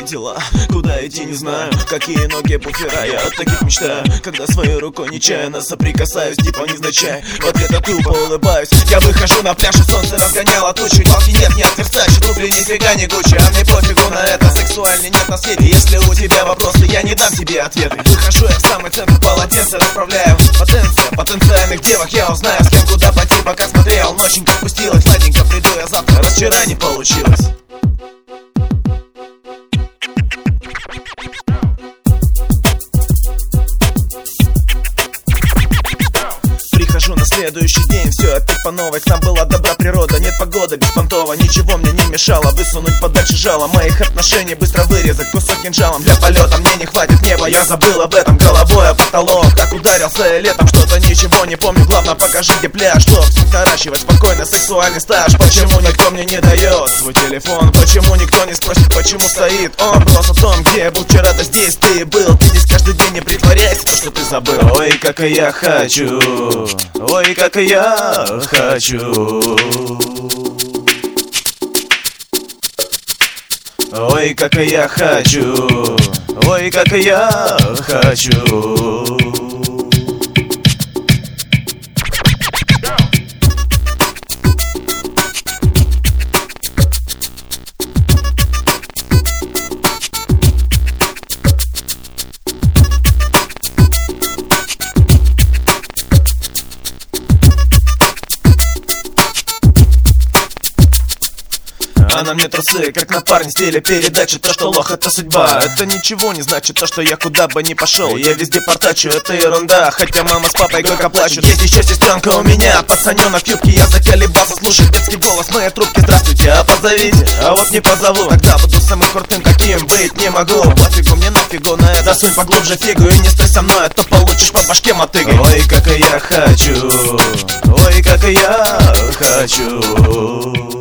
дела? Куда идти не знаю, какие ноги буфера, я от таких мечтаю. Когда своей рукой нечаянно соприкасаюсь, типа невзначай, в ответ я тупо улыбаюсь. Я выхожу на пляж, и солнце разгоняло тучи. Палки нет, не от Версачи, туфли нифига не Гуччи. А мне пофигу на это, сексуальный нет на свете. Если у тебя вопросы, я не дам тебе ответы. Выхожу я в самый центр, полотенце расправляю. Потенциальных девок я узнаю, с кем куда пойти, пока смотрел. Ноченька спустилась, ладненько, приду я завтра, раз вчера не получилось. Прихожу на следующий день, все опять по новой. Там была добра природа, нет погода беспонтово. Ничего мне не мешало высунуть подальше жало. Моих отношений быстро вырезать кусок кинжалом. Для полета мне не хватит неба, я забыл об этом. Головой о потолок, так ударился я летом. Что-то ничего не помню, главное покажи, где пляж. Чтоб наращивать спокойно сексуальный стаж. Почему никто мне не дает свой телефон? Почему никто не спросит, почему стоит он? Вопрос о том, где я был вчера, да здесь ты был. Ты здесь каждый день, не притворяйся, то, что ты забыл. Ой, как и я хочу, ой, как и я хочу. Ой, как и я хочу, ой, как и я хочу. А на мне трусы, как на парне, стиле передачи. То, что лох, это судьба. Это ничего не значит, то, что я куда бы ни пошел. Я везде портачу, это ерунда. Хотя мама с папой горько плачут. Есть еще сестренка у меня, пацаненок в юбке. Я заколебался слушать детский голос моей трубки. Здравствуйте, а позовите, а вот не позову. Тогда буду самым крутым, каким быть не могу. Пофигу, мне нафигу на это. Засунь поглубже фигу и не стой со мной, а то получишь по башке мотыгой. Ой, как и я хочу, ой, как и я хочу.